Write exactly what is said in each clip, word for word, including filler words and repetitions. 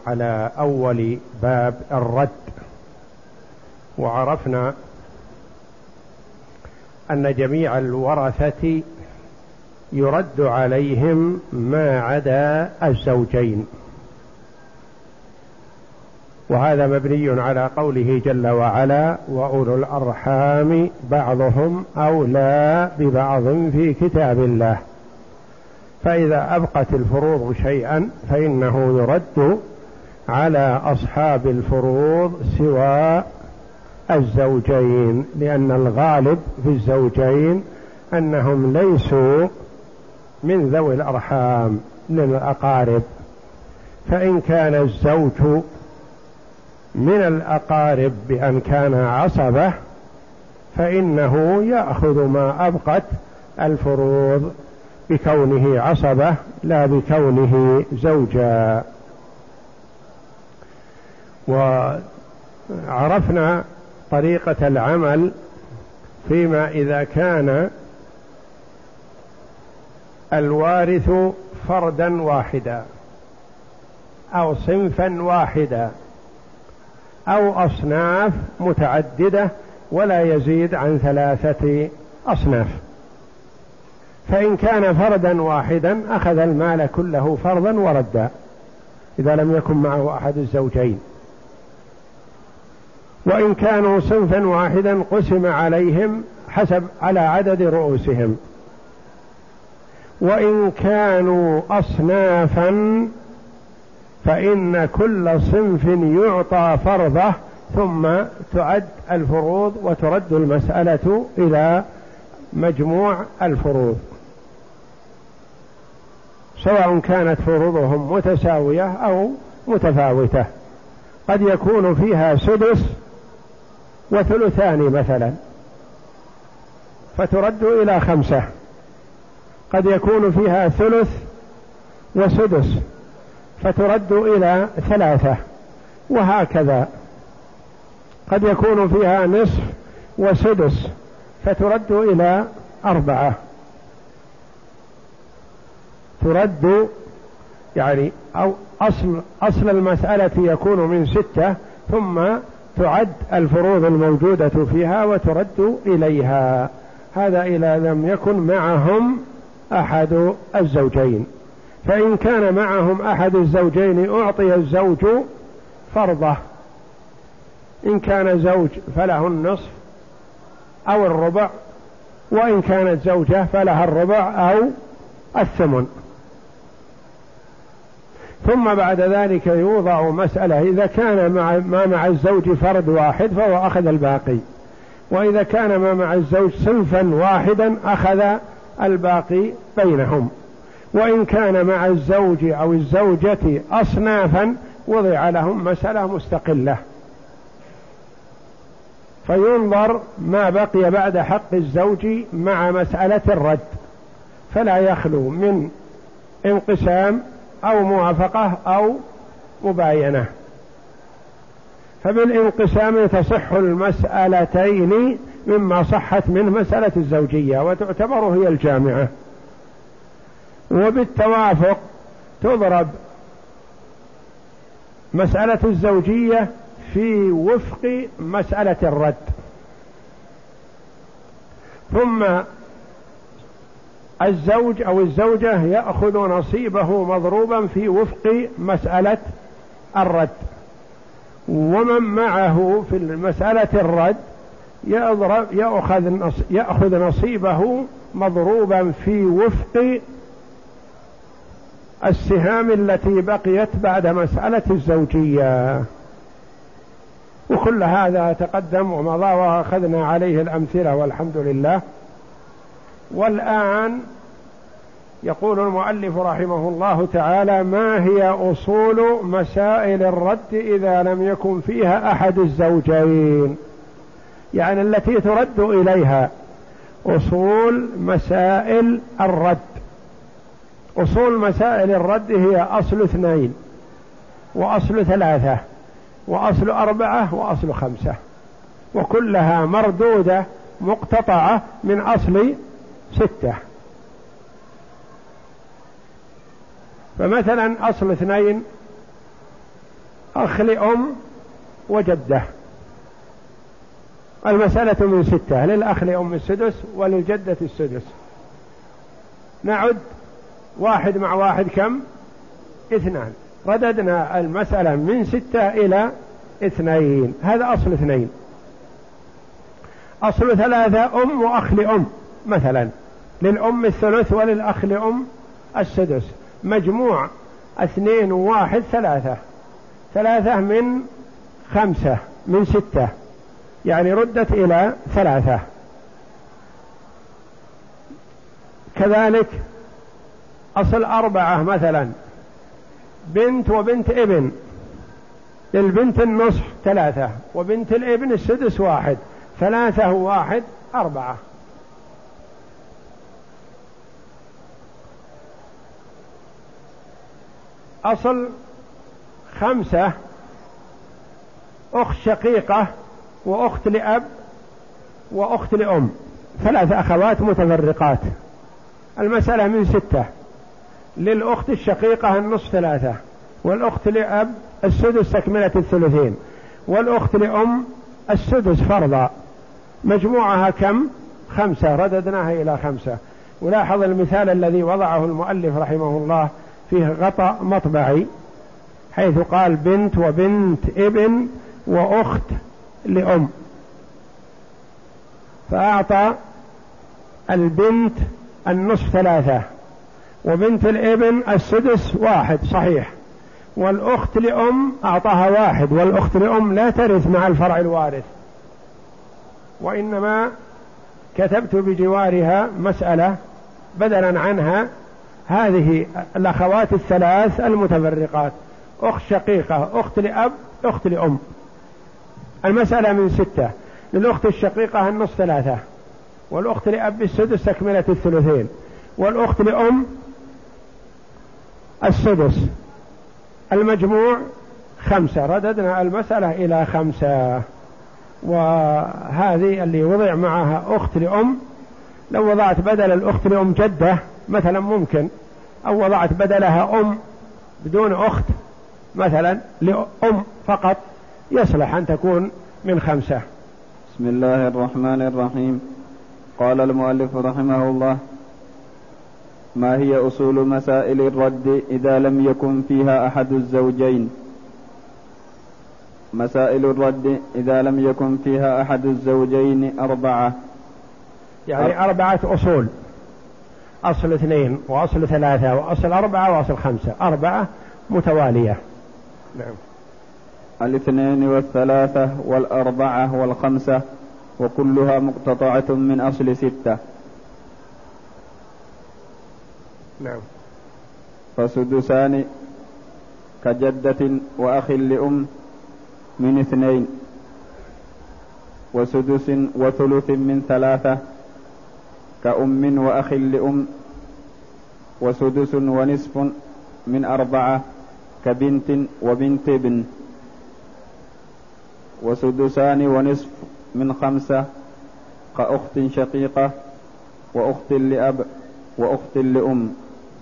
على أول باب الرد، وعرفنا أن جميع الورثة يرد عليهم ما عدا الزوجين، وهذا مبني على قوله جل وعلا: وأولو الأرحام بعضهم أولى ببعض في كتاب الله. فإذا أبقت الفروض شيئا فإنه يرد على أصحاب الفروض سوى الزوجين، لأن الغالب في الزوجين أنهم ليسوا من ذوي الأرحام من الأقارب، فإن كان الزوج من الأقارب بأن كان عصبة فإنه يأخذ ما أبقت الفروض بكونه عصبة لا بكونه زوجا. وعرفنا طريقة العمل فيما إذا كان الوارث فردا واحدا أو صنفا واحدا أو أصناف متعددة ولا يزيد عن ثلاثة أصناف. فإن كان فردا واحدا أخذ المال كله فرضا وردا إذا لم يكن معه أحد الزوجين، وإن كانوا صنفا واحدا قسم عليهم حسب على عدد رؤوسهم، وإن كانوا أصنافا فإن كل صنف يعطى فرضه ثم تعد الفروض وترد المسألة إلى مجموع الفروض، سواء كانت فروضهم متساوية أو متفاوتة. قد يكون فيها سدس وثلثان مثلا فترد إلى خمسة، قد يكون فيها ثلث وسدس فترد إلى ثلاثة، وهكذا. قد يكون فيها نصف وسدس فترد إلى أربعة، ترد يعني أو أصل, أصل المسألة يكون من ستة ثم تعد الفروض الموجودة فيها وترد إليها. هذا إذا لم يكن معهم أحد الزوجين. فإن كان معهم أحد الزوجين أعطي الزوج فرضه، إن كان زوج فله النصف أو الربع، وإن كانت زوجة فلها الربع أو الثمن. ثم بعد ذلك يوضع مسألة: إذا كان مع ما مع الزوج فرد واحد فهو أخذ الباقي، وإذا كان ما مع الزوج صنفا واحدا أخذ الباقي بينهم، وإن كان مع الزوج أو الزوجة أصنافا وضع لهم مسألة مستقلة، فينظر ما بقي بعد حق الزوج مع مسألة الرد، فلا يخلو من انقسام أو موافقة أو مباينة. فبالانقسام تصح المسألتين مما صحت منه مسألة الزوجية وتعتبر هي الجامعة، وبالتوافق تضرب مسألة الزوجية في وفق مسألة الرد، ثم الزوج أو الزوجة يأخذ نصيبه مضروبا في وفق مسألة الرد، ومن معه في مسألة الرد يضرب يأخذ يأخذ نصيبه مضروبا في وفق السهام التي بقيت بعد مسألة الزوجية. وكل هذا تقدم ومضى وأخذنا عليه الأمثلة والحمد لله. والآن يقول المؤلف رحمه الله تعالى: ما هي أصول مسائل الرد إذا لم يكن فيها أحد الزوجين؟ يعني التي ترد إليها أصول مسائل الرد. أصول مسائل الرد هي أصل اثنين وأصل ثلاثة وأصل أربعة وأصل خمسة، وكلها مردودة مقتطعة من أصل ستة. فمثلا أصل اثنين أخ لأم وجدة. المسألة من ستة، للأخ لأم السدس وللجدة السدس. نعد واحد مع واحد كم؟ اثنان. رددنا المسألة من ستة إلى اثنين، هذا أصل اثنين. أصل ثلاثة أم وأخ لأم مثلا، للأم الثلث وللأخ لأم السدس. مجموع اثنين وواحد ثلاثة، ثلاثة من خمسة من ستة، يعني ردت إلى ثلاثة. كذلك أصل أربعة مثلا، بنت وبنت ابن، للبنت النصف ثلاثة وبنت الابن السدس واحد، ثلاثة واحد أربعة. أصل خمسة، أخت شقيقة وأخت لأب وأخت لأم، ثلاث أخوات متفرقات. المسألة من ستة، للأخت الشقيقة النصف ثلاثة، والأخت لأب السدس تكملة الثلثين، والأخت لأم السدس فرضا. مجموعها كم؟ خمسة، رددناها إلى خمسة. ولاحظ المثال الذي وضعه المؤلف رحمه الله فيه غطاء مطبعي، حيث قال بنت وبنت ابن وأخت لأم، فأعطى البنت النصف ثلاثة وبنت الابن السدس واحد صحيح، والأخت لأم أعطاها واحد، والأخت لأم لا ترث مع الفرع الوارث، وإنما كتبت بجوارها مسألة بدلا عنها هذه الأخوات الثلاث المتفرقات، أخت شقيقة، أخت لأب، أخت لأم. المسألة من ستة، للأخت الشقيقة النصف ثلاثة، والأخت لأب السدس تكملة الثلثين، والأخت لأم السدس. المجموع خمسة، رددنا المسألة إلى خمسة. وهذه اللي وضع معها أخت لأم، لو وضعت بدل الأخت لأم جدة مثلا ممكن، أو وضعت بدلها أم بدون أخت مثلا لأم فقط، يصلح أن تكون من خمسة. بسم الله الرحمن الرحيم. قال المؤلف رحمه الله: ما هي أصول مسائل الرد إذا لم يكن فيها أحد الزوجين؟ مسائل الرد إذا لم يكن فيها أحد الزوجين أربعة، يعني أربعة أصول، أصل اثنين وأصل ثلاثة وأصل أربعة وأصل خمسة، أربعة متوالية. نعم. الاثنين والثلاثة والأربعة والخمسة، وكلها مقتطعة من أصل ستة. نعم. فسدسان كجدة وأخ لأم من اثنين، وسدس وثلث من ثلاثة كأم وأخ لأم، وسدس ونصف من أربعة كبنت وبنت ابن، وسدسان ونصف من خمسة كأخت شقيقة وأخت لأب وأخت لأم.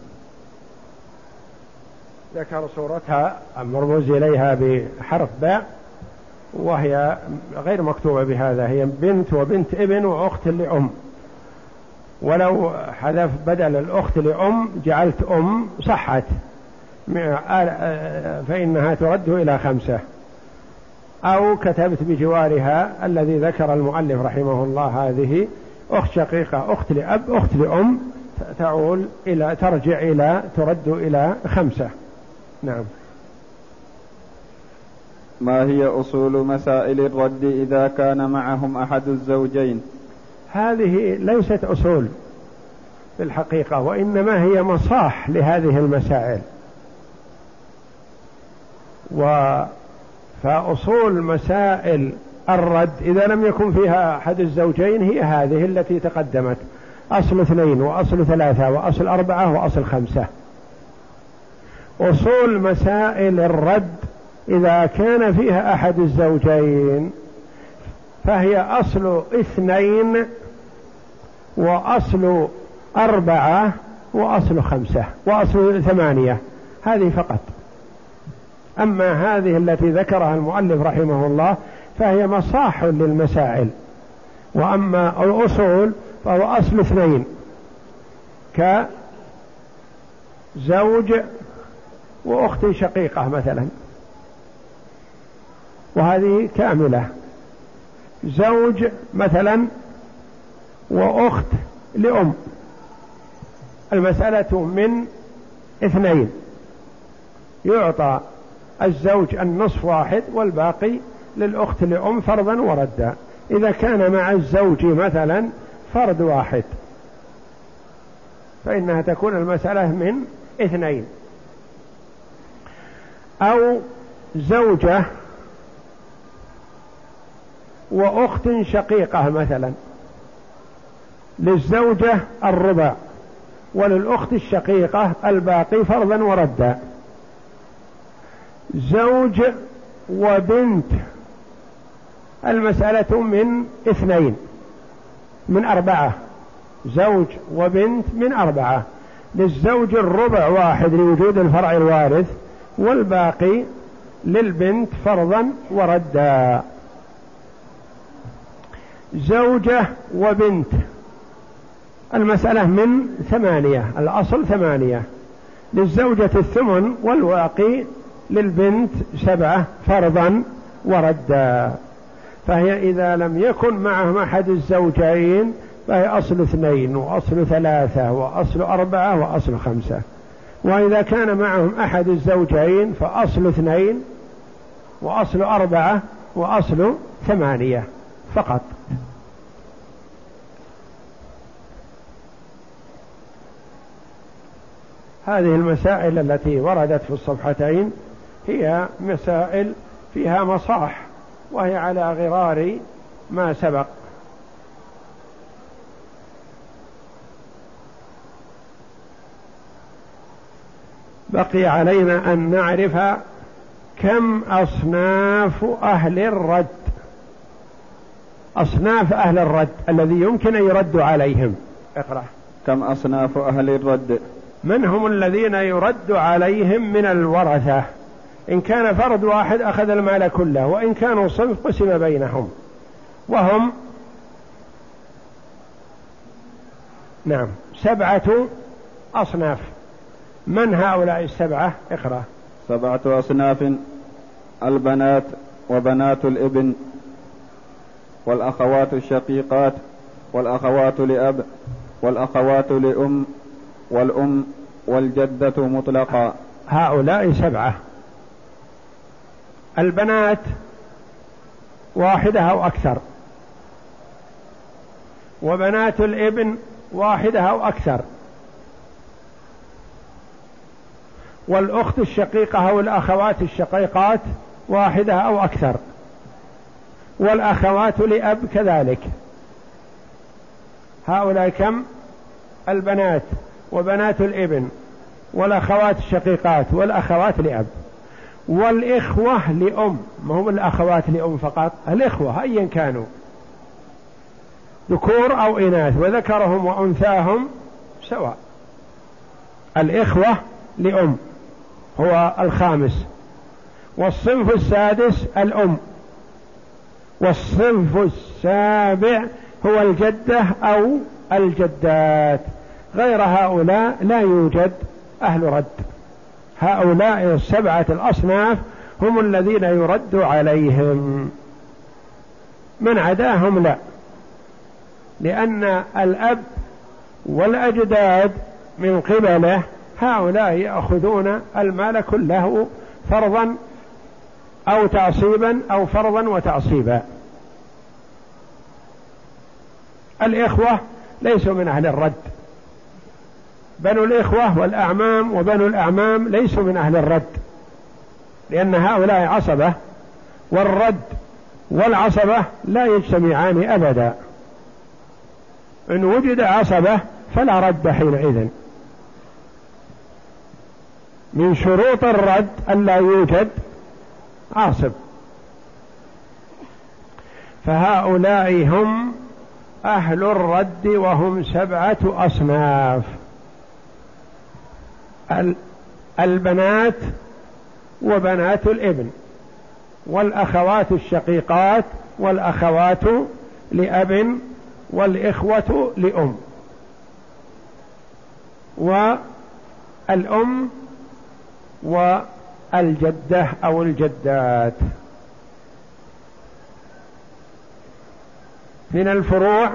ذكر صورتها مرموز إليها بحرف باء، وهي غير مكتوبة بهذا، هي بنت وبنت ابن وأخت لأم، ولو حذف بدل الأخت لأم جعلت أم صحت، فإنها ترد إلى خمسة. أو كتبت بجوارها الذي ذكر المؤلف رحمه الله، هذه أخت شقيقة، أخت لأب، أخت لأم، تعول إلى ترجع إلى ترد إلى خمسة. نعم. ما هي أصول مسائل الرد إذا كان معهم أحد الزوجين؟ هذه ليست أصول في الحقيقة، وإنما هي مصاح لهذه المسائل. و فأصول مسائل الرد إذا لم يكن فيها أحد الزوجين هي هذه التي تقدمت، أصل اثنين وأصل ثلاثة وأصل أربعة وأصل خمسة. أصول مسائل الرد إذا كان فيها أحد الزوجين فهي أصل اثنين وأصل أربعة وأصل خمسة وأصل ثمانية، هذه فقط. أما هذه التي ذكرها المؤلف رحمه الله فهي مصاح للمسائل. وأما الأصول فهو أصل اثنين، كزوج وأخت شقيقة مثلا، وهذه كاملة. زوج مثلا وأخت لأم، المسألة من اثنين، يعطى الزوج النصف واحد والباقي للأخت لأم فرضا وردا. إذا كان مع الزوج مثلا فرد واحد فإنها تكون المسألة من اثنين. أو زوجة وأخت شقيقة مثلا، للزوجة الربع وللأخت الشقيقة الباقي فرضا وردا. زوج وبنت، المسألة من اثنين من أربعة، زوج وبنت من أربعة، للزوج الربع واحد لوجود الفرع الوارث، والباقي للبنت فرضا وردا. زوجة وبنت، المسألة من ثمانية، الأصل ثمانية، للزوجة الثمن والباقي للبنت سبعة فرضا وردا. فهي إذا لم يكن معهم أحد الزوجين فهي أصل اثنين وأصل ثلاثة وأصل أربعة وأصل خمسة. وإذا كان معهم أحد الزوجين فأصل اثنين وأصل أربعة وأصل ثمانية فقط. هذه المسائل التي وردت في الصفحتين هي مسائل فيها مصاح، وهي على غرار ما سبق. بقي علينا أن نعرف كم أصناف أهل الرد، أصناف أهل الرد الذي يمكن أن يرد عليهم. اقرأ. كم أصناف أهل الرد؟ من هم الذين يرد عليهم من الورثة؟ إن كان فرد واحد أخذ المال كله، وإن كانوا صنف قسم بينهم، وهم نعم سبعة أصناف. من هؤلاء السبعة؟ اقرأ. سبعة أصناف: البنات وبنات الابن، والأخوات الشقيقات، والأخوات لأب، والأخوات لأم، والأم، والجدة مطلقا. هؤلاء سبعة. البنات واحدة أو أكثر، وبنات الابن واحدة أو أكثر، والأخت الشقيقة أو الأخوات الشقيقات واحدة أو أكثر، والأخوات لأب كذلك. هؤلاء كم؟ البنات وبنات الابن والأخوات الشقيقات والأخوات لأب، والإخوة لأم. ما هم الأخوات لأم فقط، الإخوة أيا كانوا ذكور أو إناث، وذكرهم وأنثاهم سواء. الإخوة لأم هو الخامس، والصنف السادس الأم، والصنف السابع هو الجدة أو الجدات. غير هؤلاء لا يوجد أهل رد. هؤلاء السبعة الأصناف هم الذين يرد عليهم، من عداهم لا، لأن الأب والأجداد من قبله هؤلاء يأخذون المال كله فرضا أو تعصيبا أو فرضا وتعصيبا. الإخوة ليسوا من أهل الرد، بنو الإخوة والأعمام وبنو الأعمام ليسوا من أهل الرد، لأن هؤلاء عصبة، والرد والعصبة لا يجتمعان أبدا. إن وجد عصبة فلا رد حينئذ. من شروط الرد أن لا يوجد عاصب. فهؤلاء هم أهل الرد، وهم سبعة أصناف: البنات وبنات الابن، والأخوات الشقيقات، والأخوات لأب، والإخوة لأم، والأم والجدة أو الجدات. من الفروع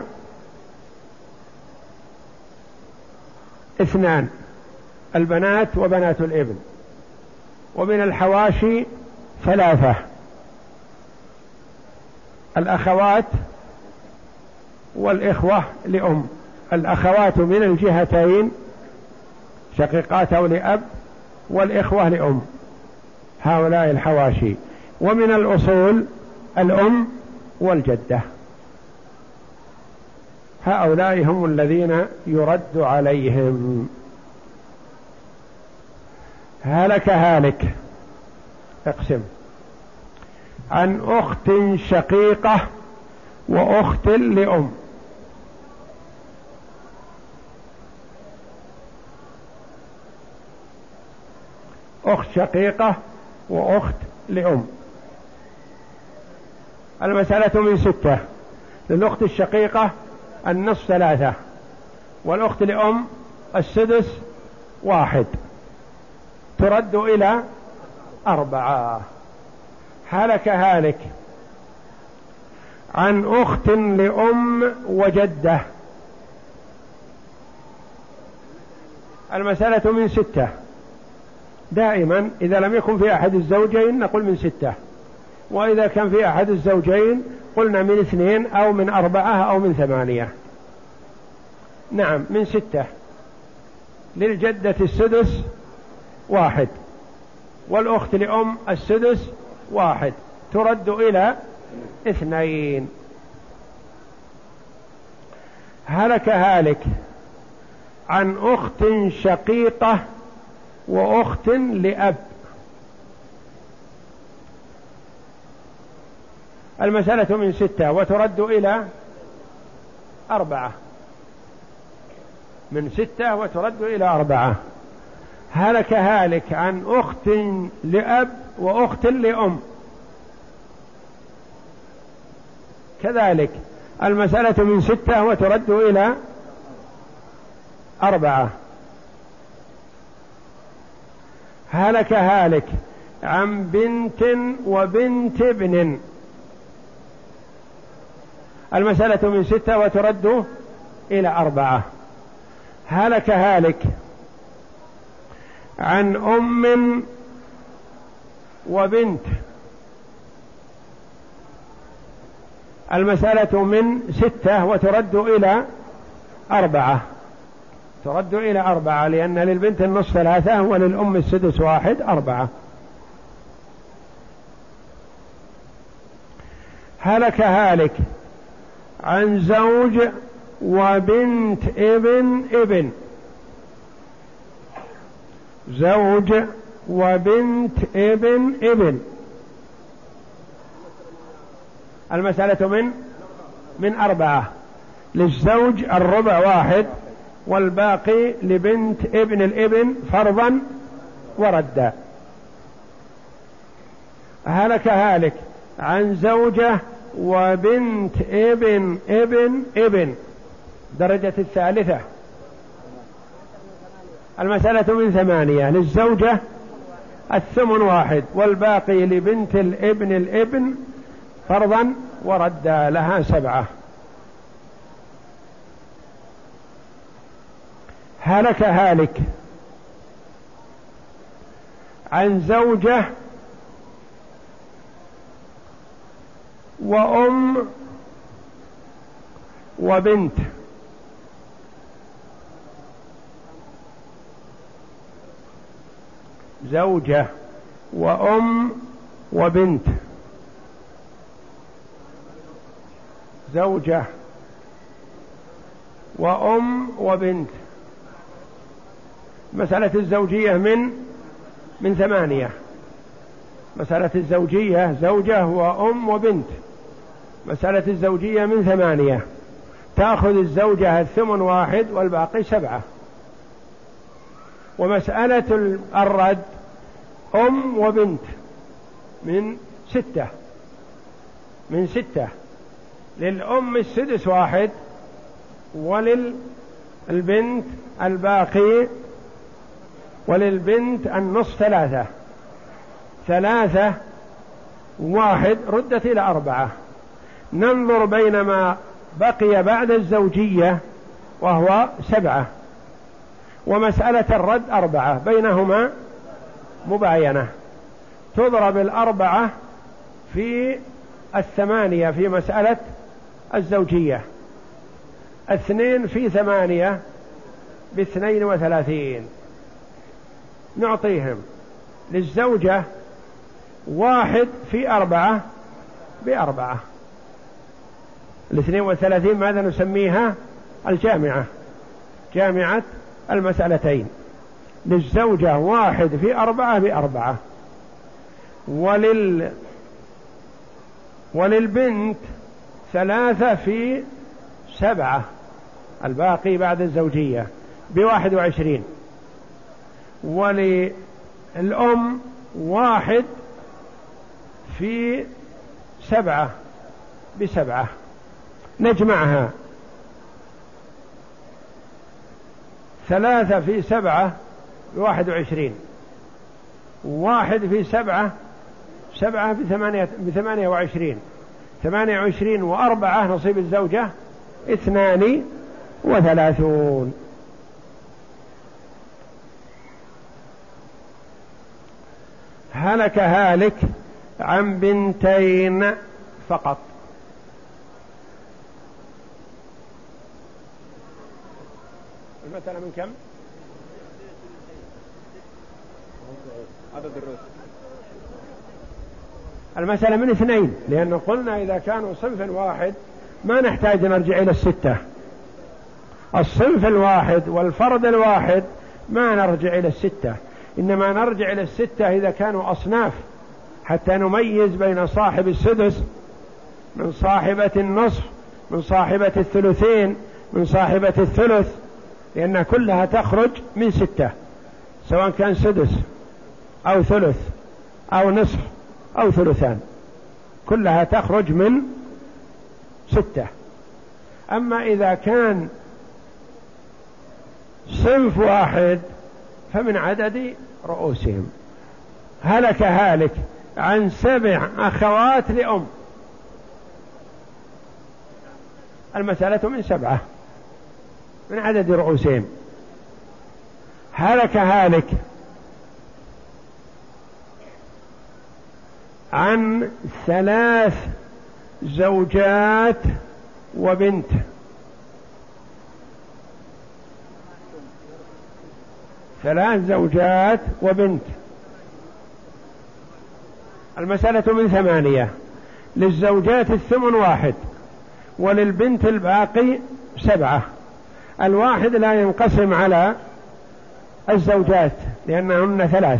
اثنان، البنات وبنات الابن. ومن الحواشي ثلاثة، الأخوات والإخوة لأم، الأخوات من الجهتين شقيقات أو لأب، والإخوة لأم، هؤلاء الحواشي. ومن الأصول الأم والجدة، هؤلاء هم الذين يرد عليهم. هلك هالك، اقسم، عن أخت شقيقة وأخت لأم. أخت شقيقة وأخت لأم، المسألة من ستة. للأخت الشقيقة النصف ثلاثة، والأخت لأم السدس واحد، ترد إلى أربعة. هلك هالك عن أخت لأم وجدة، المسألة من ستة. دائما إذا لم يكن في أحد الزوجين نقول من ستة، وإذا كان في أحد الزوجين قلنا من اثنين أو من أربعة أو من ثمانية. نعم من ستة. للجدة السدس واحد، والأخت لأم السدس واحد، ترد إلى اثنين. هلك هالك عن أخت شقيقة وأخت لأب، المسألة من ستة وترد إلى أربعة، من ستة وترد إلى أربعة. هلك هالك عن أخت لأب وأخت لأم، كذلك المسألة من ستة وترد إلى أربعة. هلك هالك عن بنت وبنت ابن، المسألة من ستة وترد إلى أربعة. هلك هالك عن أم وبنت، المسألة من ستة وترد إلى أربعة، ترد إلى أربعة، لأن للبنت النصف ثلاثة وللأم السدس واحد، أربعة. هلك هالك عن زوج وبنت ابن ابن، زوج وبنت ابن ابن، المسألة من من أربعة. للزوج الربع واحد، والباقي لبنت ابن الابن فرضا وردا. هلك هالك عن زوجة وبنت ابن ابن ابن، درجة الثالثة، المسألة من ثمانية. للزوجة الثمن واحد، والباقي لبنت الابن الابن فرضا وردا، لها سبعة. هلك هالك عن زوجة وأم وبنت، زوجة وأم وبنت، زوجة وأم وبنت، مسألة الزوجية من من ثمانية. مسألة الزوجية زوجة وأم وبنت، مسألة الزوجية من ثمانية، تأخذ الزوجة الثمن واحد والباقي سبعة. ومسألة الرد أم وبنت من ستة من ستة للأم السدس واحد، وللبنت الباقي وللبنت النصف ثلاثة. ثلاثة واحد ردت إلى أربعة. ننظر بين ما بقي بعد الزوجية وهو سبعة، ومسألة الرد أربعة، بينهما مباينة. تضرب الأربعة في الثمانية في مسألة الزوجية، اثنين في ثمانية باثنين وثلاثين. نعطيهم للزوجة واحد في أربعة بأربعة. الاثنين وثلاثين ماذا نسميها؟ الجامعة، جامعة المسألتين. للزوجة واحد في أربعة بأربعة، ولل وللبنت ثلاثة في سبعة، الباقي بعد الزوجية بواحد وعشرين، وللأم واحد في سبعة بسبعة. نجمعها، ثلاثة في سبعة بواحد وعشرين، واحد في سبعة سبعة بثمانية, بثمانية وعشرين، ثمانية وعشرين وأربعة نصيب الزوجة اثنان وثلاثون. هلك هالك عن بنتين فقط. المسألة من كم؟ عدد الرؤوس. المسألة من اثنين، لأنه قلنا إذا كانوا صنف واحد ما نحتاج نرجع إلى الستة. الصنف الواحد والفرد الواحد ما نرجع إلى الستة، إنما نرجع إلى الستة إذا كانوا أصناف، حتى نميز بين صاحب السدس من صاحبة النصف من صاحبة الثلثين من صاحبة الثلث، لأن كلها تخرج من ستة، سواء كان سدس أو ثلث أو نصف أو ثلثان، كلها تخرج من ستة. أما إذا كان صنف واحد فمن عدد رؤوسهم. هلك هالك عن سبع أخوات لأم، المسألة من سبعة من عدد رؤوسهم. هلك هالك عن ثلاث زوجات وبنت، ثلاث زوجات وبنت، المسألة من ثمانية. للزوجات الثمن واحد، وللبنت الباقي سبعة. الواحد لا ينقسم على الزوجات لأنهن ثلاث،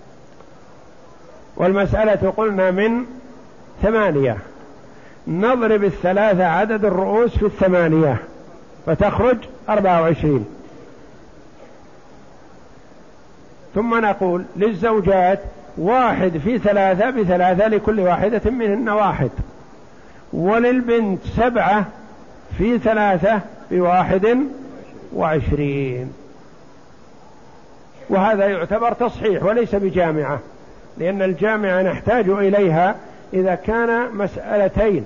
والمسألة قلنا من ثمانية. نضرب الثلاثة عدد الرؤوس في الثمانية فتخرج أربعة وعشرين. ثم نقول للزوجات واحد في ثلاثة بثلاثة لكل واحدة منهن واحد، وللبنت سبعة في ثلاثة بواحد وعشرين. وهذا يعتبر تصحيح وليس بجامعة، لأن الجامعة نحتاج إليها إذا كان مسألتين،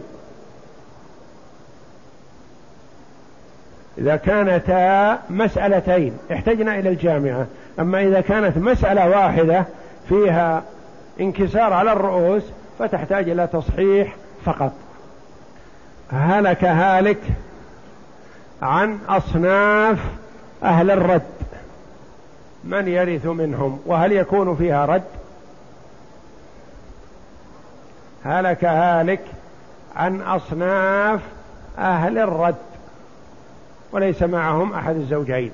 إذا كانتا مسألتين احتجنا إلى الجامعة. أما إذا كانت مسألة واحدة فيها انكسار على الرؤوس فتحتاج إلى تصحيح فقط. هلك هالك عن أصناف أهل الرد، من يرث منهم وهل يكون فيها رد؟ هلك هالك عن أصناف أهل الرد وليس معهم أحد الزوجين.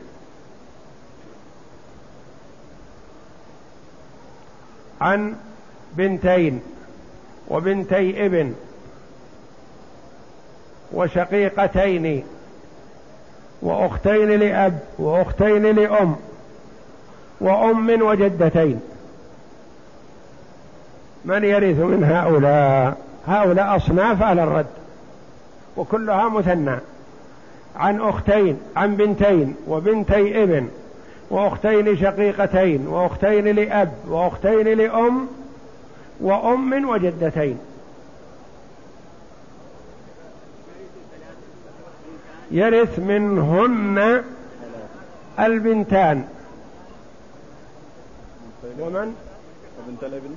عن بنتين وبنتي ابن وشقيقتين وأختين لأب وأختين لأم وأم وجدتين. من يرث من هؤلاء؟ هؤلاء أصناف أهل الرد وكلها مثنى، عن أختين، عن بنتين وبنتي ابن وأختين شقيقتين وأختين لأب وأختين لأم وأم وجدتين. يرث منهن البنتان ومن وبنت الابن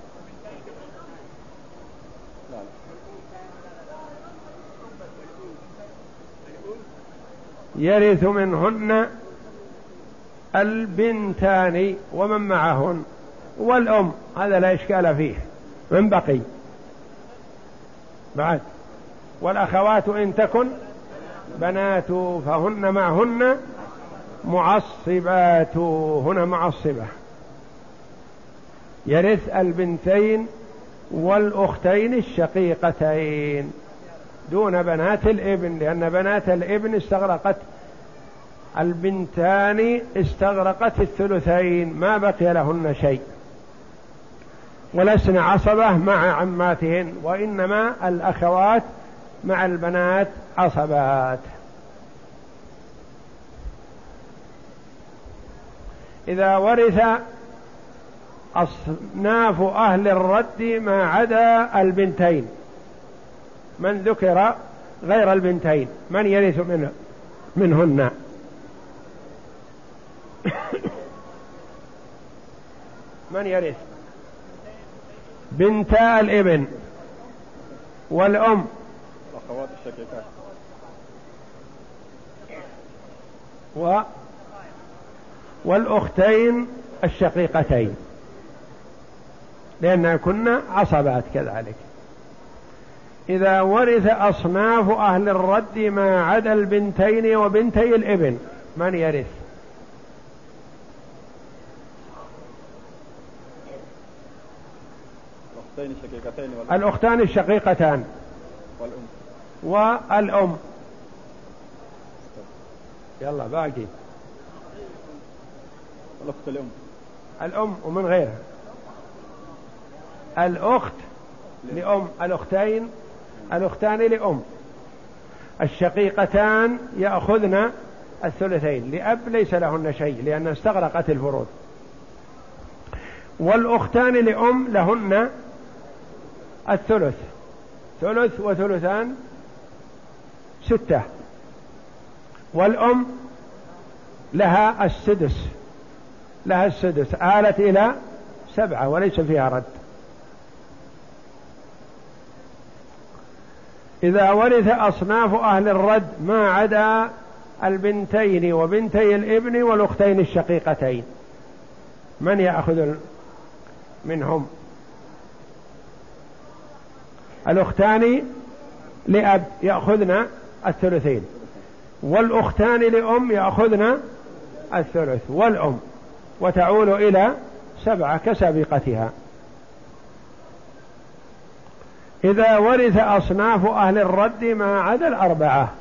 يرث منهن البنتان ومن معهن والأم، هذا لا إشكال فيه. من بقي بعد؟ والأخوات إن تكن بنات فهن معهن معصبات، هنا معصبة. يرث البنتين والأختين الشقيقتين دون بنات الابن، لأن بنات الابن استغرقت، البنتان استغرقت الثلثين ما بقي لهن شيء، ولسن عصبة مع عماتهن، وإنما الأخوات مع البنات عصبات. إذا ورث أصناف أهل الرد ما عدا البنتين، من ذكر غير البنتين من يرث منه منهن؟ من يرث؟ بنتا الابن والأم الأخوات الشقيقات و والأختين الشقيقتين، لأنها كنا عصبات كذلك. إذا ورث أصناف أهل الرد ما عدا البنتين وبنتي الابن من يرث؟ الأختين الشقيقتين الأختان الشقيقتان والأم والأم. يلا باقي الأخت الأم الأم ومن غيرها. الأخت لأم، الأختين الأختان لأم، الشقيقتان يأخذن الثلثين، لأب ليس لهن شيء لأن استغرقت الفروض، والأختان لأم لهن الثلث، ثلث وثلثان ستة، والأم لها السدس، لها السدس آلت إلى سبعة وليس فيها رد. إذا ورث أصناف أهل الرد ما عدا البنتين وبنتي الابن والأختين الشقيقتين من يأخذ منهم؟ الأختان لأب يأخذن الثلثين، والأختان لأم يأخذن الثلث، والأم، وتعول إلى سبعة كسابقتها. إذا ورث أصناف أهل الرد ما عدا الأربعة،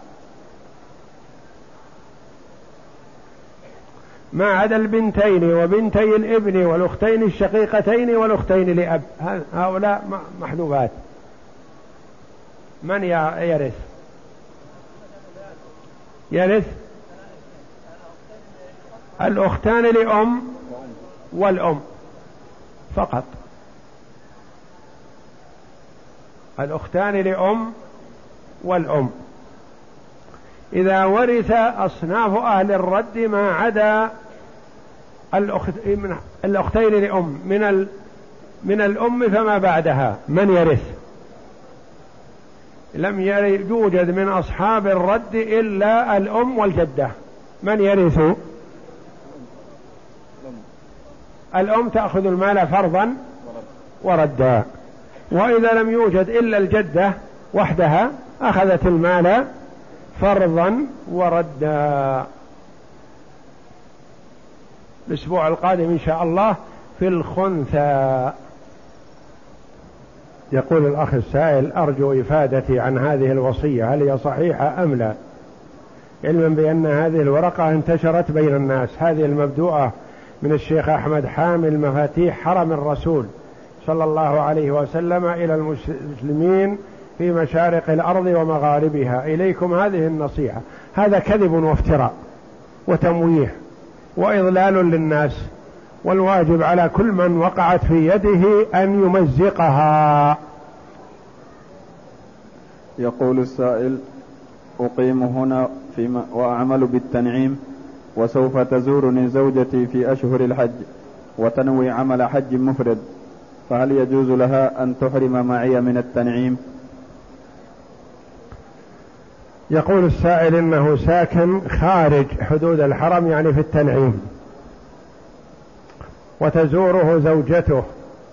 ما عدا البنتين وبنتي الابن والأختين الشقيقتين والأختين لأب، هؤلاء محذوفات، من يرث؟ يرث الأختان لأم والأم فقط، الأختان لأم والأم. إذا ورث أصناف أهل الرد ما عدا الأختين لأم من ال من الأم فما بعدها من يرث؟ لم يوجد من أصحاب الرد إلا الأم والجدة، من يرث؟ الأم تأخذ المال فرضا وردا، وإذا لم يوجد إلا الجدة وحدها أخذت المال فرضا وردا. الأسبوع القادم إن شاء الله في الخنثى. يقول الأخ السائل: أرجو إفادتي عن هذه الوصية، هل هي صحيحة أم لا؟ علما بأن هذه الورقة انتشرت بين الناس، هذه المبدوءة من الشيخ أحمد حامل مفاتيح حرم الرسول صلى الله عليه وسلم إلى المسلمين في مشارق الأرض ومغاربها: إليكم هذه النصيحة. هذا كذب وافتراء وتمويه وإضلال للناس، والواجب على كل من وقعت في يده أن يمزقها. يقول السائل: أقيم هنا في وأعمل بالتنعيم، وسوف تزورني زوجتي في أشهر الحج وتنوي عمل حج مفرد، فهل يجوز لها أن تحرم معي من التنعيم؟ يقول السائل إنه ساكن خارج حدود الحرم، يعني في التنعيم، وتزوره زوجته،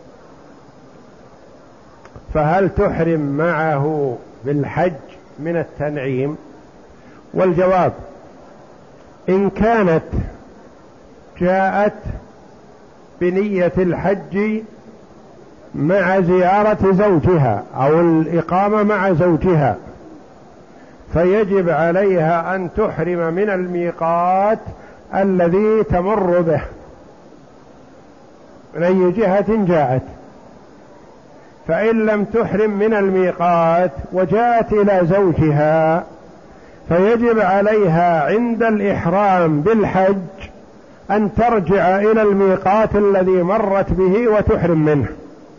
فهل تحرم معه بالحج من التنعيم؟ والجواب: إن كانت جاءت بنية الحج مع زيارة زوجها أو الإقامة مع زوجها، فيجب عليها أن تحرم من الميقات الذي تمر به من أي جهة جاءت. فإن لم تحرم من الميقات وجاءت إلى زوجها، فيجب عليها عند الإحرام بالحج أن ترجع إلى الميقات الذي مرت به وتحرم منه.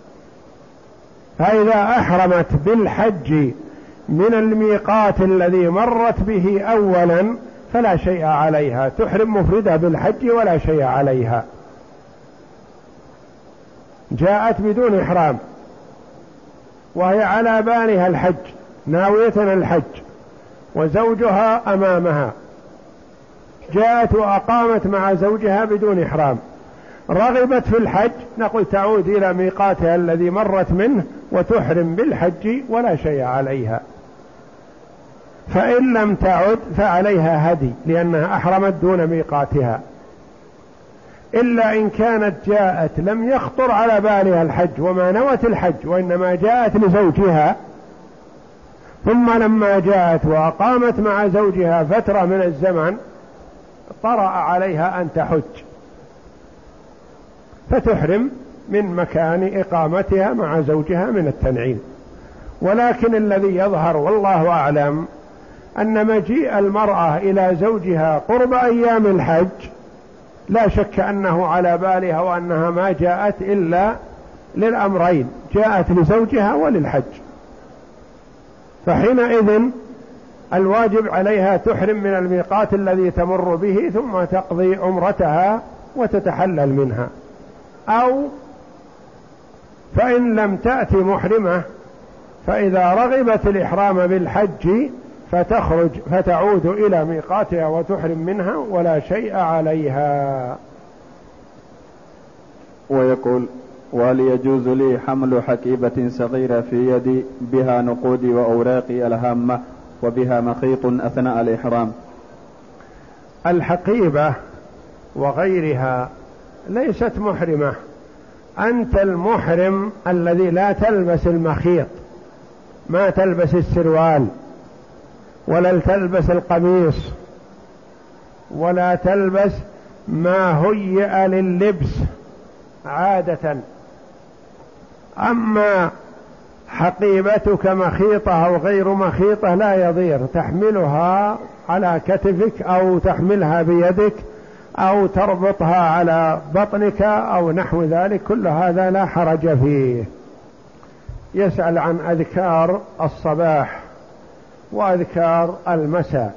فإذا أحرمت بالحج من الميقات الذي مرت به أولا فلا شيء عليها، تحرم مفردة بالحج ولا شيء عليها. جاءت بدون إحرام وهي على بالها الحج، ناوية الحج، وزوجها أمامها، جاءت وأقامت مع زوجها بدون إحرام، رغبت في الحج، نقول تعود إلى ميقاتها الذي مرت منه وتحرم بالحج ولا شيء عليها. فإن لم تعد فعليها هدي، لأنها أحرمت دون ميقاتها. إلا إن كانت جاءت لم يخطر على بالها الحج وما نوت الحج، وإنما جاءت لزوجها، ثم لما جاءت وأقامت مع زوجها فترة من الزمن طرأ عليها أن تحج، فتحرم من مكان إقامتها مع زوجها من التنعيم. ولكن الذي يظهر والله أعلم أن مجيء المرأة إلى زوجها قرب أيام الحج لا شك أنه على بالها، وأنها ما جاءت إلا للأمرين، جاءت لزوجها وللحج، فحينئذ الواجب عليها تحرم من الميقات الذي تمر به ثم تقضي عمرتها وتتحلل منها. أو فإن لم تأتي محرمة، فإذا رغبت الإحرام بالحج فتخرج فتعود إلى ميقاتها وتحرم منها ولا شيء عليها. ويقول: وهل يجوز لي حمل حكيبة صغيرة في يدي بها نقودي وأوراقي الهامة وبها مخيط أثناء الإحرام؟ الحقيبة وغيرها ليست محرمة، أنت المحرم الذي لا تلبس المخيط، ما تلبس السروال ولا تلبس القميص ولا تلبس ما هيئ لللبس عادة. أما حقيبتك مخيطة أو غير مخيطة لا يضير، تحملها على كتفك أو تحملها بيدك أو تربطها على بطنك أو نحو ذلك، كل هذا لا حرج فيه. يسأل عن أذكار الصباح وأذكار المساء.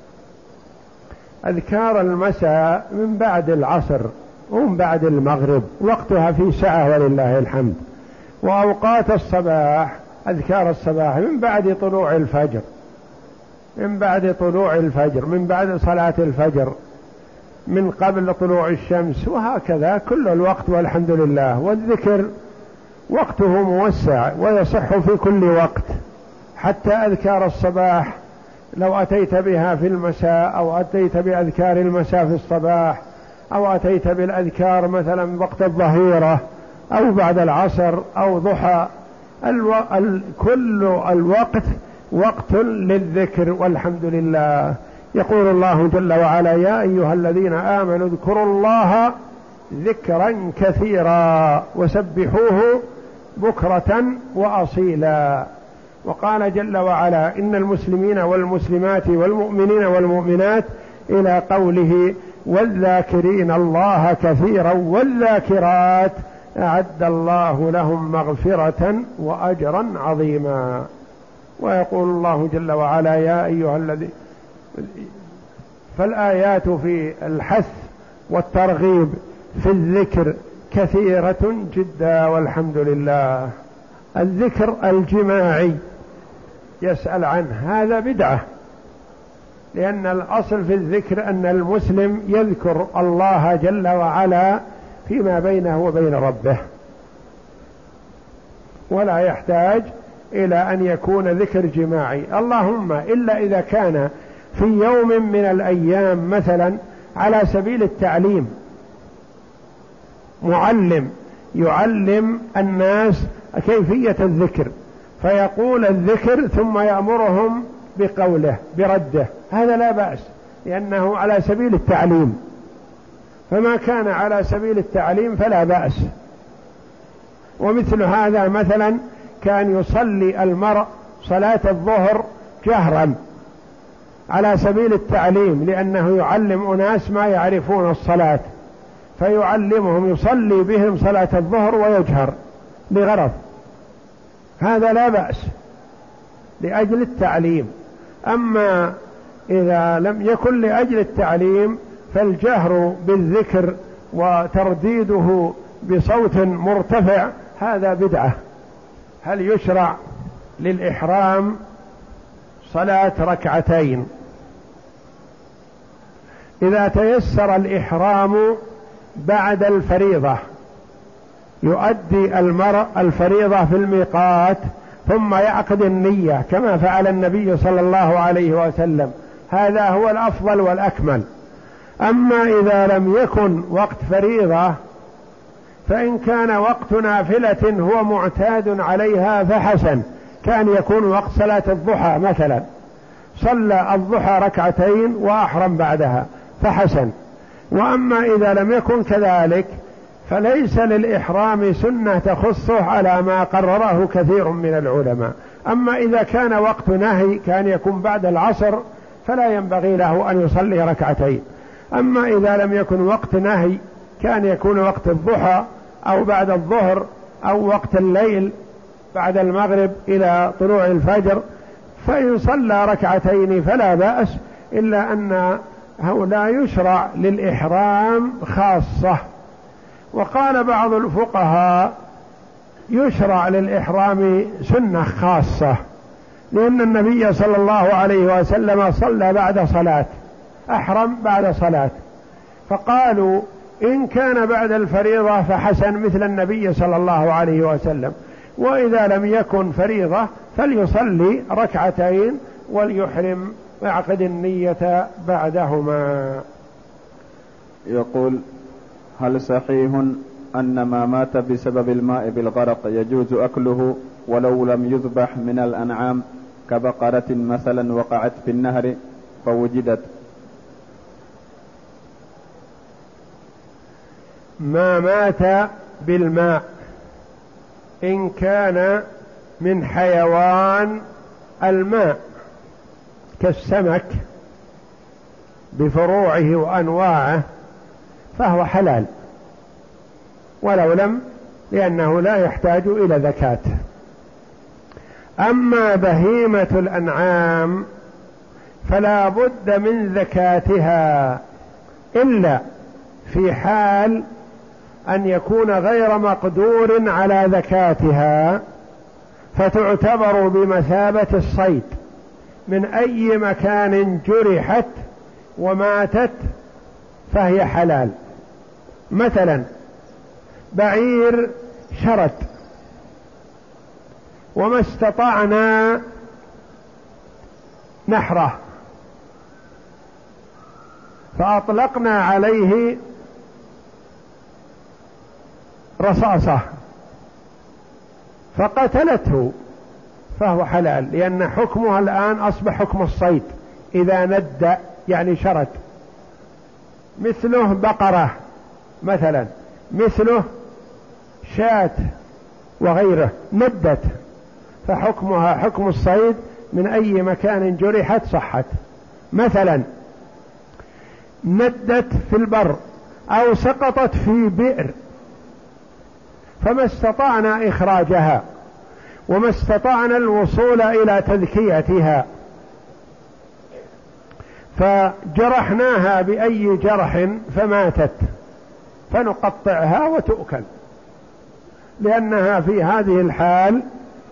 أذكار المساء من بعد العصر ومن بعد المغرب، وقتها في ساعة ولله الحمد. وأوقات الصباح أذكار الصباح من بعد طلوع الفجر، من بعد طلوع الفجر، من بعد صلاة الفجر، من قبل طلوع الشمس، وهكذا كل الوقت والحمد لله. والذكر وقته موسع ويصح في كل وقت، حتى أذكار الصباح لو أتيت بها في المساء أو أتيت بأذكار المساء في الصباح أو أتيت بالأذكار مثلا وقت الظهيرة أو بعد العصر أو ضحى، الو... ال... كل الوقت وقت للذكر والحمد لله. يقول الله جل وعلا: يا أيها الذين آمنوا اذكروا الله ذكرا كثيرا وسبحوه بكرة وأصيلا. وقال جل وعلا إن المسلمين والمسلمات والمؤمنين والمؤمنات إلى قوله والذاكرين الله كثيرا والذاكرات أعد الله لهم مغفرة وأجرا عظيما. ويقول الله جل وعلا يا أيها الذي، فالآيات في الحث والترغيب في الذكر كثيرة جدا والحمد لله. الذكر الجماعي يسأل عنه هذا بدعة، لأن الأصل في الذكر أن المسلم يذكر الله جل وعلا فيما بينه وبين ربه، ولا يحتاج إلى أن يكون ذكر جماعي، اللهم إلا إذا كان في يوم من الأيام مثلا على سبيل التعليم، معلم يعلم الناس كيفية الذكر فيقول الذكر ثم يأمرهم بقوله برده، هذا لا بأس لأنه على سبيل التعليم. فما كان على سبيل التعليم فلا بأس. ومثل هذا مثلا كان يصلي المرء صلاة الظهر جهرا على سبيل التعليم، لأنه يعلم أناس ما يعرفون الصلاة فيعلمهم يصلي بهم صلاة الظهر ويجهر لغرض، هذا لا بأس لأجل التعليم. أما إذا لم يكن لأجل التعليم فالجهر بالذكر وترديده بصوت مرتفع هذا بدعة. هل يشرع للإحرام صلاة ركعتين؟ إذا تيسر الإحرام بعد الفريضة يؤدي المرء الفريضة في الميقات ثم يعقد النية كما فعل النبي صلى الله عليه وسلم، هذا هو الأفضل والأكمل. أما إذا لم يكن وقت فريضة فإن كان وقت نافلة هو معتاد عليها فحسن، كان يكون وقت صلاة الضحى مثلا صلى الضحى ركعتين وأحرم بعدها فحسن. وأما إذا لم يكن كذلك فليس للإحرام سنة تخصه على ما قرره كثير من العلماء. أما إذا كان وقت نهي كان يكون بعد العصر فلا ينبغي له أن يصلي ركعتين. أما إذا لم يكن وقت نهي كان يكون وقت الضحى أو بعد الظهر أو وقت الليل بعد المغرب إلى طلوع الفجر فإن صلى ركعتين فلا بأس، إلا أن لا يشرع للإحرام خاصة. وقال بعض الفقهاء يشرع للإحرام سنة خاصة، لأن النبي صلى الله عليه وسلم صلى بعد صلاة، أحرم بعد صلاة، فقالوا إن كان بعد الفريضة فحسن مثل النبي صلى الله عليه وسلم، وإذا لم يكن فريضة فليصلي ركعتين وليحرم ويعقد النية بعدهما. يقول هل صحيح أن ما مات بسبب الماء بالغرق يجوز أكله ولو لم يذبح من الأنعام كبقرة مثلا وقعت في النهر فوجدت؟ ما مات بالماء إن كان من حيوان الماء كالسمك بفروعه وأنواعه فهو حلال ولو لم، لأنه لا يحتاج إلى زكاة. أما بهيمة الأنعام فلا بد من زكاتها إلا في حال أن يكون غير مقدور على زكاتها، فتعتبر بمثابة الصيد، من أي مكان جرحت وماتت فهي حلال. مثلا بعير شرد وما استطعنا نحره فأطلقنا عليه رصاصة فقتلته فهو حلال، لأن حكمها الآن أصبح حكم الصيد إذا ند يعني شرد. مثله بقرة مثلا، مثله شاة وغيره ندت، فحكمها حكم الصيد من أي مكان جرحت صحت. مثلا ندت في البر أو سقطت في بئر فما استطعنا إخراجها وما استطعنا الوصول إلى تذكيتها، فجرحناها بأي جرح فماتت، فنقطعها وتؤكل، لأنها في هذه الحال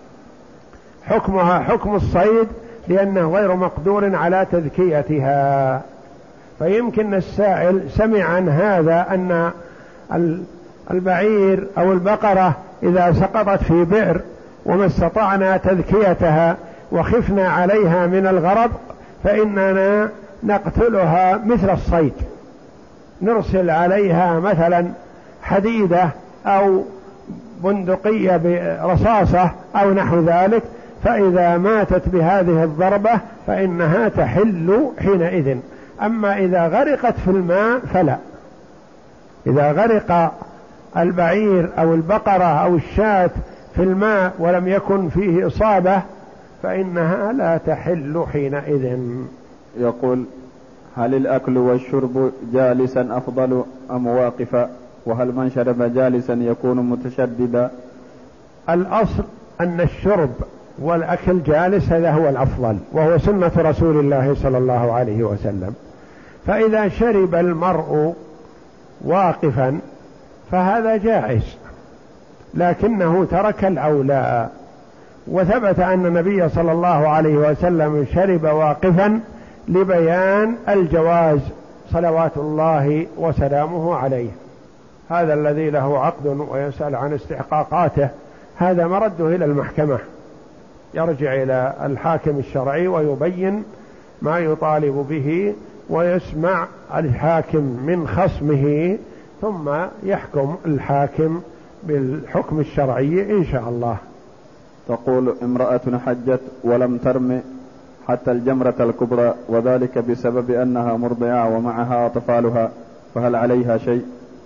حكمها حكم الصيد، لأنه غير مقدور على تذكيتها. فيمكن السائل سمع عن هذا أن البعير أو البقرة إذا سقطت في بئر وما استطعنا تذكيتها وخفنا عليها من الغرق فإننا نقتلها مثل الصيد، نرسل عليها مثلا حديدة أو بندقية برصاصة أو نحو ذلك، فإذا ماتت بهذه الضربة فإنها تحل حينئذ. أما إذا غرقت في الماء فلا. إذا غرق البعير أو البقرة أو الشاة في الماء ولم يكن فيه إصابة فإنها لا تحل حينئذ. يقول: هل الأكل والشرب جالسا أفضل أم واقفا؟ وهل من شرب جالسا يكون متشددا؟ الأصل أن الشرب والأكل جالس هذا هو الأفضل، وهو سنة رسول الله صلى الله عليه وسلم. فإذا شرب المرء واقفا فهذا جائز، لكنه ترك الأولى. وثبت أن النبي صلى الله عليه وسلم شرب واقفا لبيان الجواز صلوات الله وسلامه عليه. هذا الذي له عقد ويسأل عن استحقاقاته هذا مرده إلى المحكمة، يرجع إلى الحاكم الشرعي ويبين ما يطالب به ويسمع الحاكم من خصمه، ثم يحكم الحاكم بالحكم الشرعي إن شاء الله. تقول: امرأة حجت ولم ترم حتى الجمرة الكبرى، وذلك بسبب أنها مرضعة ومعها أطفالها، فهل عليها شيء؟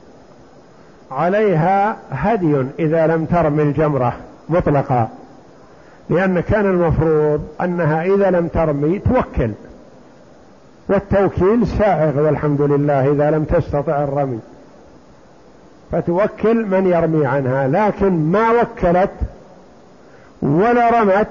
عليها هدي إذا لم ترم الجمرة مطلقا، لأن كان المفروض أنها إذا لم ترمي توكل، والتوكيل سائغ والحمد لله إذا لم تستطع الرمي، فتوكل من يرمي عنها. لكن ما وكلت ولا رمت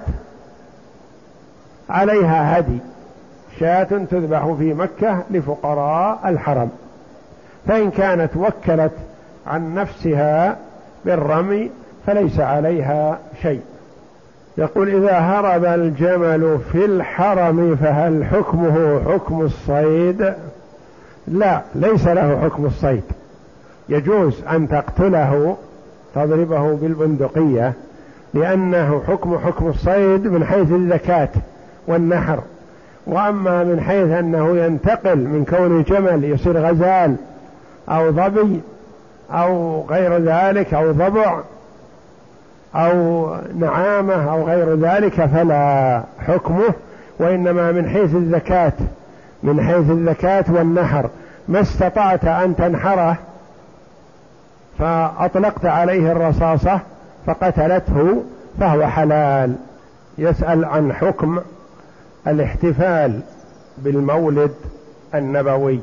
عليها هدي، شاة تذبح في مكة لفقراء الحرم. فإن كانت وكلت عن نفسها بالرمي فليس عليها شيء. يقول: إذا هرب الجمل في الحرم فهل حكمه حكم الصيد؟ لا، ليس له حكم الصيد. يجوز أن تقتله تضربه بالبندقية، لأنه حكم حكم الصيد من حيث الذكاة والنحر. وأما من حيث أنه ينتقل من كون جمل يصير غزال أو ظبي أو غير ذلك أو ضبع أو نعامة أو غير ذلك فلا حكمه، وإنما من حيث الذكاة من حيث الذكاة والنحر. ما استطعت أن تنحره فأطلقت عليه الرصاصة فقتلته فهو حلال. يسأل عن حكم الاحتفال بالمولد النبوي.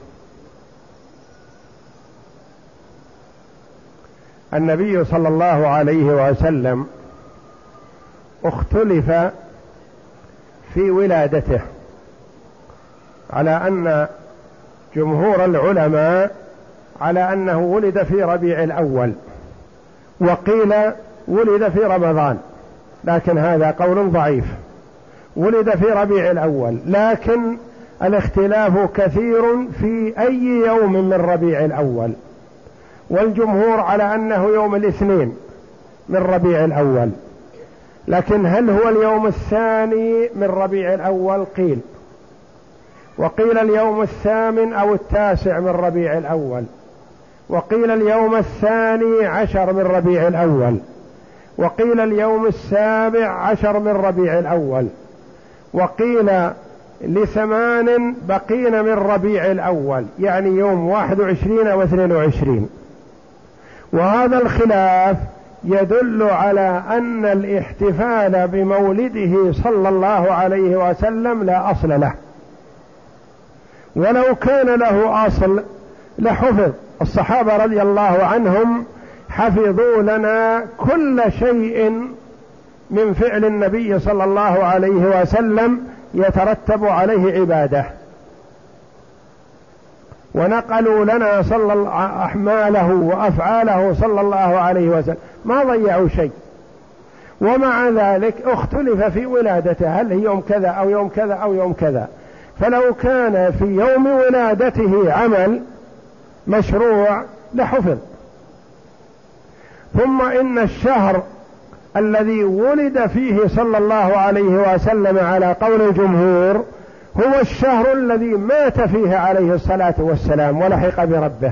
النبي صلى الله عليه وسلم اختلف في ولادته، على أن جمهور العلماء على أنه ولد في ربيع الأول، وقيل ولد في رمضان، لكن هذا قول ضعيف. ولد في ربيع الأول، لكن الاختلاف كثير في أي يوم من ربيع الأول، والجمهور على أنه يوم الاثنين من ربيع الأول. لكن هل هو اليوم الثاني من ربيع الأول؟ قيل، وقيل اليوم الثامن أو التاسع من ربيع الأول، وقيل اليوم الثاني عشر من ربيع الأول، وقيل اليوم السابع عشر من ربيع الأول، وقيل لثمان بقين من ربيع الأول، يعني يوم واحد وعشرين واثنين وعشرين. وهذا الخلاف يدل على أن الاحتفال بمولده صلى الله عليه وسلم لا أصل له، ولو كان له أصل لحفظ. الصحابة رضي الله عنهم حفظوا لنا كل شيء من فعل النبي صلى الله عليه وسلم يترتب عليه عبادة، ونقلوا لنا صلى أعماله وأفعاله صلى الله عليه وسلم، ما ضيعوا شيء. ومع ذلك اختلف في ولادته، هل هي يوم كذا أو يوم كذا أو يوم كذا، فلو كان في يوم ولادته عمل مشروع لحفظ. ثم إن الشهر الذي ولد فيه صلى الله عليه وسلم على قول الجمهور هو الشهر الذي مات فيه عليه الصلاة والسلام ولحق بربه.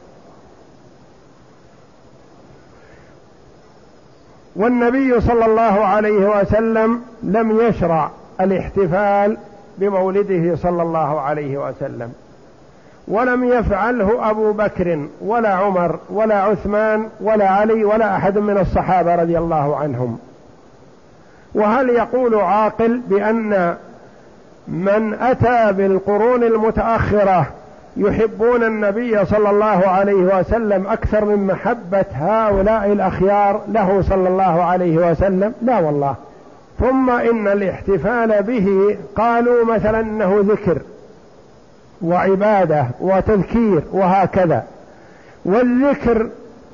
والنبي صلى الله عليه وسلم لم يشرع الاحتفال بمولده صلى الله عليه وسلم، ولم يفعله أبو بكر ولا عمر ولا عثمان ولا علي ولا أحد من الصحابة رضي الله عنهم. وهل يقول عاقل بأن من أتى بالقرون المتأخرة يحبون النبي صلى الله عليه وسلم أكثر من محبة هؤلاء الأخيار له صلى الله عليه وسلم؟ لا والله. ثم إن الاحتفال به قالوا مثلا أنه ذكر وعبادة وتذكير وهكذا، والذكر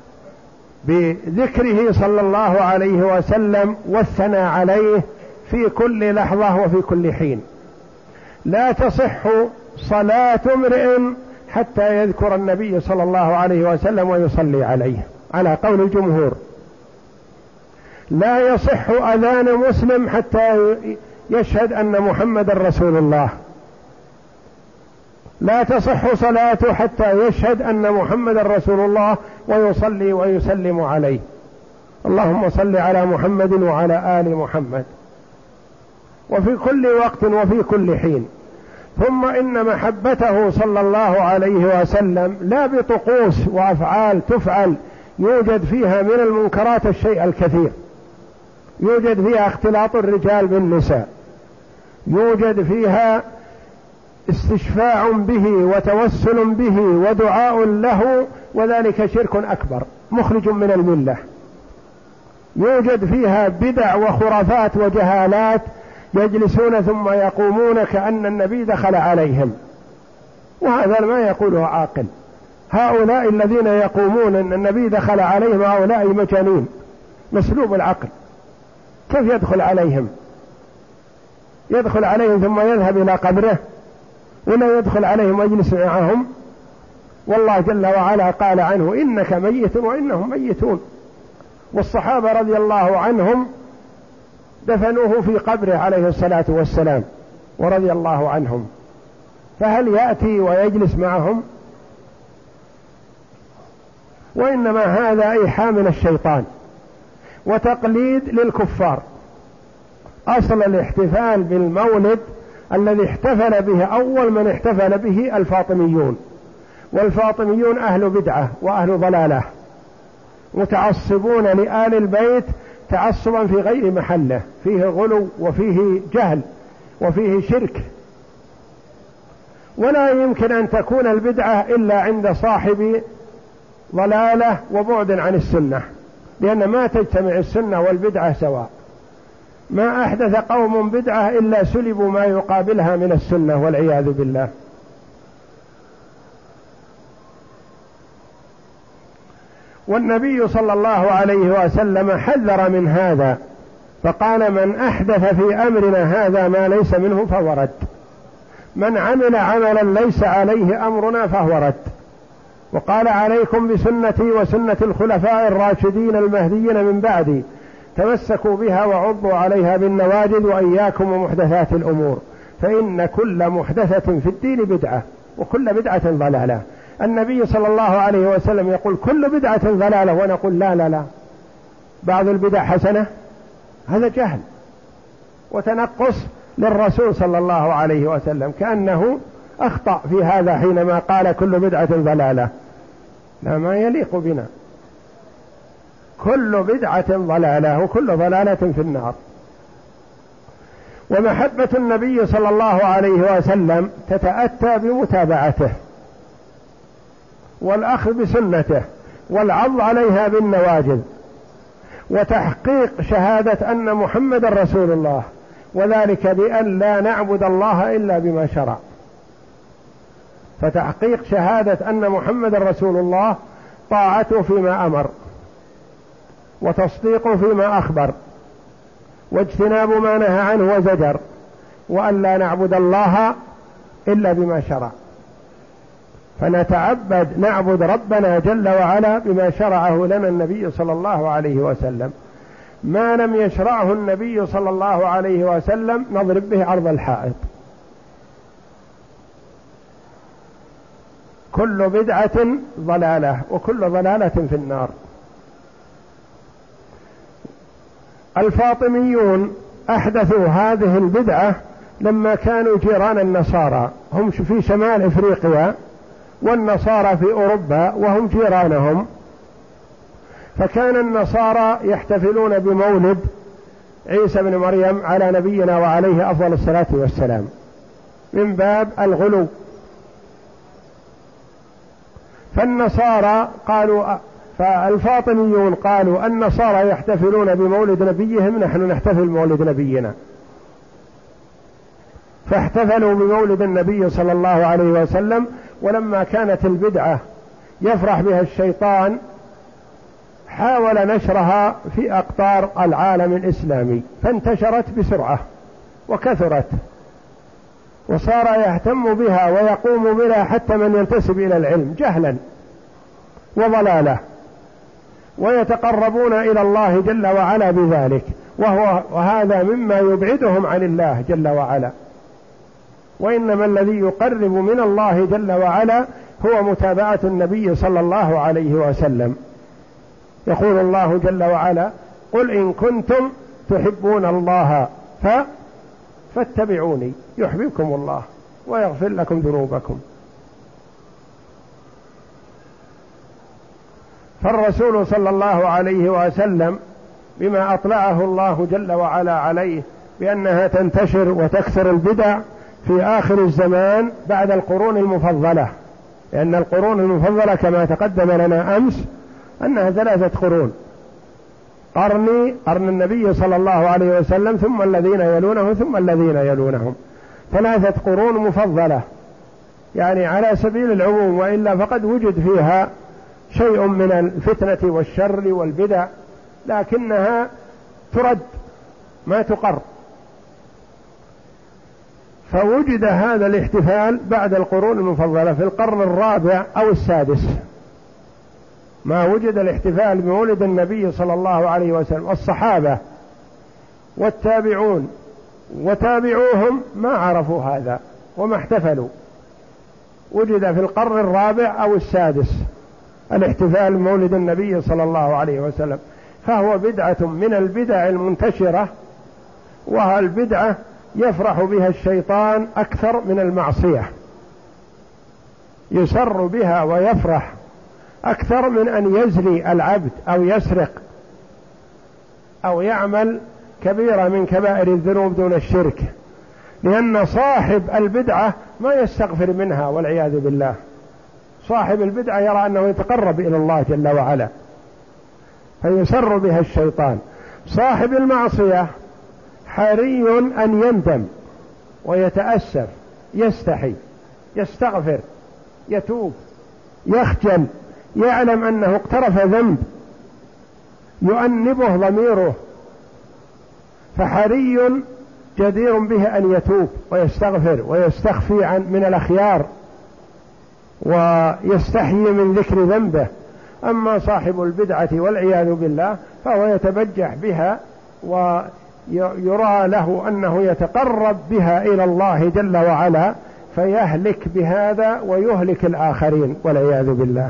بذكره صلى الله عليه وسلم والثناء عليه في كل لحظة وفي كل حين. لا تصح صلاة امرئ حتى يذكر النبي صلى الله عليه وسلم ويصلي عليه على قول الجمهور. لا يصح أذان مسلم حتى يشهد أن محمد رسول الله. لا تصح صلاته حتى يشهد أن محمد رسول الله ويصلي ويسلم عليه. اللهم صل على محمد وعلى آل محمد، وفي كل وقت وفي كل حين. ثم إن محبته صلى الله عليه وسلم لا بطقوس وأفعال تفعل يوجد فيها من المنكرات الشيء الكثير، يوجد فيها اختلاط الرجال بالنساء، يوجد فيها استشفاع به وتوسل به ودعاء له، وذلك شرك أكبر مخرج من الملة. يوجد فيها بدع وخرافات وجهالات، يجلسون ثم يقومون كأن النبي دخل عليهم، وهذا ما يقوله عاقل. هؤلاء الذين يقومون أن النبي دخل عليهم هؤلاء مجانين مسلوب العقل، كيف يدخل عليهم؟ يدخل عليهم ثم يذهب إلى قبره، ولا يدخل عليهم ويجلس معهم؟ والله جل وعلا قال عنه إنك ميت وإنهم ميتون. والصحابة رضي الله عنهم دفنوه في قبره عليه الصلاة والسلام ورضي الله عنهم، فهل يأتي ويجلس معهم؟ وإنما هذا إيحاء من الشيطان وتقليد للكفار. أصل الاحتفال بالمولد الذي احتفل به أول من احتفل به الفاطميون، والفاطميون أهل بدعة وأهل ضلالة متعصبون لآل البيت تعصبا في غير محله، فيه غلو وفيه جهل وفيه شرك. ولا يمكن أن تكون البدعة إلا عند صاحب ضلالة وبعد عن السنة، لأن ما تجتمع السنة والبدعة سواء. ما أحدث قوم بدعة إلا سلبوا ما يقابلها من السنة والعياذ بالله. والنبي صلى الله عليه وسلم حذر من هذا، فقال من أحدث في أمرنا هذا ما ليس منه فهو رد، من عمل عملا ليس عليه أمرنا فهو رد. وقال عليكم بسنتي وسنة الخلفاء الراشدين المهديين من بعدي، تمسكوا بها وعضوا عليها بالنواجذ، وإياكم ومحدثات الأمور، فإن كل محدثة في الدين بدعة وكل بدعة ضلالة. النبي صلى الله عليه وسلم يقول كل بدعة ضلالة، ونقول لا لا لا بعض البدع حسنة. هذا جهل وتنقص للرسول صلى الله عليه وسلم، كأنه أخطأ في هذا حينما قال كل بدعة ضلالة. لا، ما يليق بنا. كل بدعة ضلالة وكل ضلالة في النار. ومحبة النبي صلى الله عليه وسلم تتأتى بمتابعته والأخذ بسنته والعض عليها بالنواجذ وتحقيق شهادة أن محمد رسول الله، وذلك بأن لا نعبد الله إلا بما شرع. فتحقيق شهادة أن محمد رسول الله طاعته فيما أمر وتصديقه فيما أخبر واجتناب ما نهى عنه وزجر، وأن لا نعبد الله إلا بما شرع. فنتعبد نعبد ربنا جل وعلا بما شرعه لنا النبي صلى الله عليه وسلم. ما لم يشرعه النبي صلى الله عليه وسلم نضرب به عرض الحائط. كل بدعة ضلالة وكل ضلالة في النار. الفاطميون أحدثوا هذه البدعة لما كانوا جيران النصارى، هم في شمال إفريقيا والنصارى في أوروبا وهم جيرانهم. فكان النصارى يحتفلون بمولد عيسى بن مريم على نبينا وعليه أفضل الصلاة والسلام من باب الغلو. فالنصارى قالوا فالفاطميون قالوا النصارى يحتفلون بمولد نبيهم، نحن نحتفل بمولد نبينا. فاحتفلوا بمولد النبي صلى الله عليه وسلم. ولما كانت البدعة يفرح بها الشيطان حاول نشرها في أقطار العالم الإسلامي، فانتشرت بسرعة وكثرت، وصار يهتم بها ويقوم بها حتى من ينتسب إلى العلم جهلا وضلاله، ويتقربون إلى الله جل وعلا بذلك، وهو وهذا مما يبعدهم عن الله جل وعلا. وإنما الذي يقرب من الله جل وعلا هو متابعة النبي صلى الله عليه وسلم. يقول الله جل وعلا: قل إن كنتم تحبون الله ف... فاتبعوني يحببكم الله ويغفر لكم ذنوبكم. فالرسول صلى الله عليه وسلم بما أطلعه الله جل وعلا عليه بأنها تنتشر وتكثر البدع في آخر الزمان بعد القرون المفضلة، لأن القرون المفضلة كما تقدم لنا أمس أنها ثلاثة قرون: قرني قرن النبي صلى الله عليه وسلم، ثم الذين يلونه، ثم الذين يلونهم. ثلاثة قرون مفضلة يعني على سبيل العموم، وإلا فقد وجد فيها شيء من الفتنة والشر والبدع، لكنها ترد ما تقر. فوجد هذا الاحتفال بعد القرون المفضلة في القرن الرابع أو السادس، ما وجد الاحتفال بمولد النبي صلى الله عليه وسلم. الصحابة والتابعون وتابعوهم ما عرفوا هذا وما احتفلوا. وجد في القرن الرابع أو السادس الاحتفال بمولد النبي صلى الله عليه وسلم، فهو بدعة من البدع المنتشرة، والبدعة يفرح بها الشيطان أكثر من المعصية، يسر بها ويفرح أكثر من أن يزني العبد أو يسرق أو يعمل كبيرة من كبائر الذنوب دون الشرك، لأن صاحب البدعة ما يستغفر منها والعياذ بالله. صاحب البدعة يرى أنه يتقرب إلى الله جل وعلا فيسر بها الشيطان. صاحب المعصية حري أن يندم ويتأسف، يستحي، يستغفر، يتوب، يخجل، يعلم أنه اقترف ذنب يؤنبه ضميره، فحري جدير به أن يتوب ويستغفر ويستخفي عن من الأخيار ويستحيي من ذكر ذنبه. أما صاحب البدعة والعياذ بالله فهو يتبجح بها ويرى له أنه يتقرب بها إلى الله جل وعلا، فيهلك بهذا ويهلك الآخرين والعياذ بالله.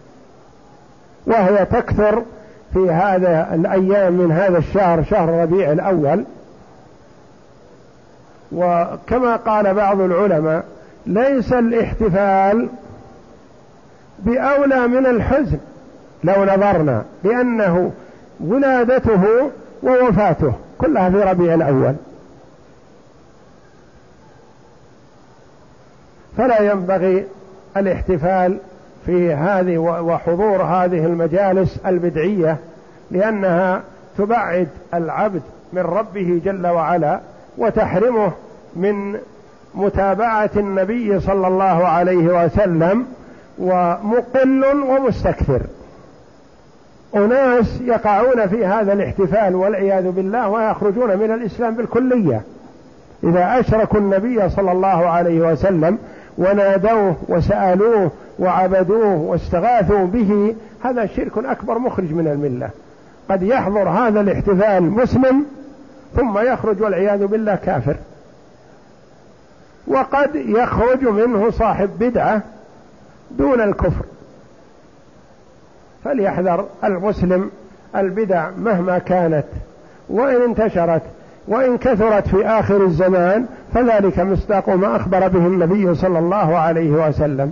وهي تكثر في هذا الأيام من هذا الشهر، شهر ربيع الأول. وكما قال بعض العلماء: ليس الاحتفال بأولى من الحزن لو نظرنا، لأنه ولادته ووفاته كلها في ربيع الأول، فلا ينبغي الاحتفال في هذه وحضور هذه المجالس البدعية، لأنها تبعد العبد من ربه جل وعلا وتحرمه من متابعة النبي صلى الله عليه وسلم، ومقل ومستكثر. أناس يقعون في هذا الاحتفال والعياذ بالله ويخرجون من الإسلام بالكلية إذا أشركوا النبي صلى الله عليه وسلم ونادوه وسألوه وعبدوه واستغاثوا به، هذا شرك أكبر مخرج من الملة. قد يحضر هذا الاحتفال مسلم ثم يخرج والعياذ بالله كافر، وقد يخرج منه صاحب بدعة دون الكفر. فليحذر المسلم البدع مهما كانت، وإن انتشرت وإن كثرت في آخر الزمان، فذلك مصداق ما أخبر به النبي صلى الله عليه وسلم،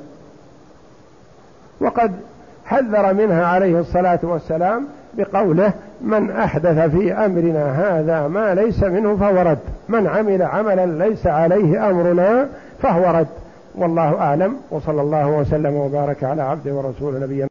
وقد حذر منها عليه الصلاة والسلام بقوله: من أحدث في أمرنا هذا ما ليس منه فهو رد، من عمل عملا ليس عليه أمرنا فهو رد. والله أعلم، وصلى الله وسلم وبارك على عبده ورسوله نبينا